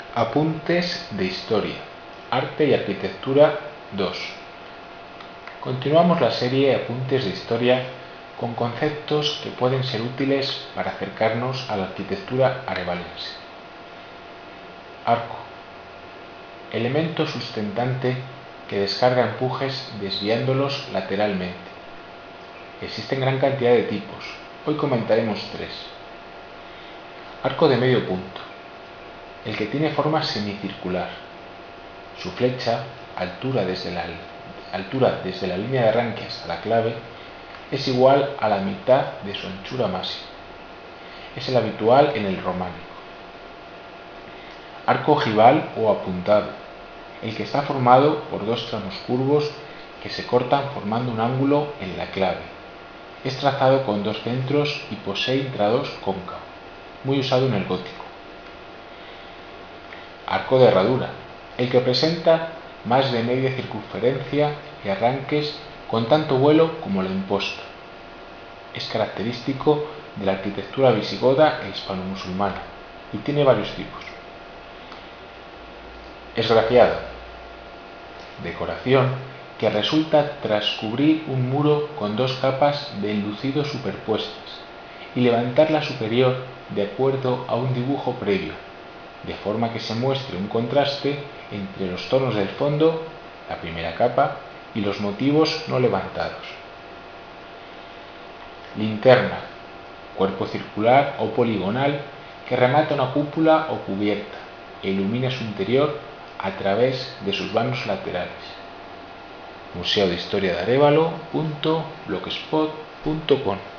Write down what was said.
Apuntes de Historia, Arte y Arquitectura 2. Continuamos la serie Apuntes de Historia con conceptos que pueden ser útiles para acercarnos a la arquitectura arevalense. Arco. Elemento sustentante que descarga empujes desviándolos lateralmente. Existen gran cantidad de tipos. Hoy comentaremos 3. Arco de medio punto. El que tiene forma semicircular. Su flecha, altura desde la línea de arranque hasta la clave, es igual a la mitad de su anchura máxima. Es el habitual en el románico. Arco ojival o apuntado, el que está formado por dos tramos curvos que se cortan formando un ángulo en la clave. Es trazado con dos centros y posee intrados cóncavo, muy usado en el gótico. Arco de herradura, el que presenta más de media circunferencia y arranques con tanto vuelo como la imposta. Es característico de la arquitectura visigoda e hispano-musulmana y tiene varios tipos. Esgrafiado, decoración que resulta tras cubrir un muro con dos capas de enlucido superpuestas y levantar la superior de acuerdo a un dibujo previo, de forma que se muestre un contraste entre los tonos del fondo, la primera capa, y los motivos no levantados. Linterna, cuerpo circular o poligonal que remata una cúpula o cubierta e ilumina su interior a través de sus vanos laterales. Museo de Historia de Arévalo.blogspot.com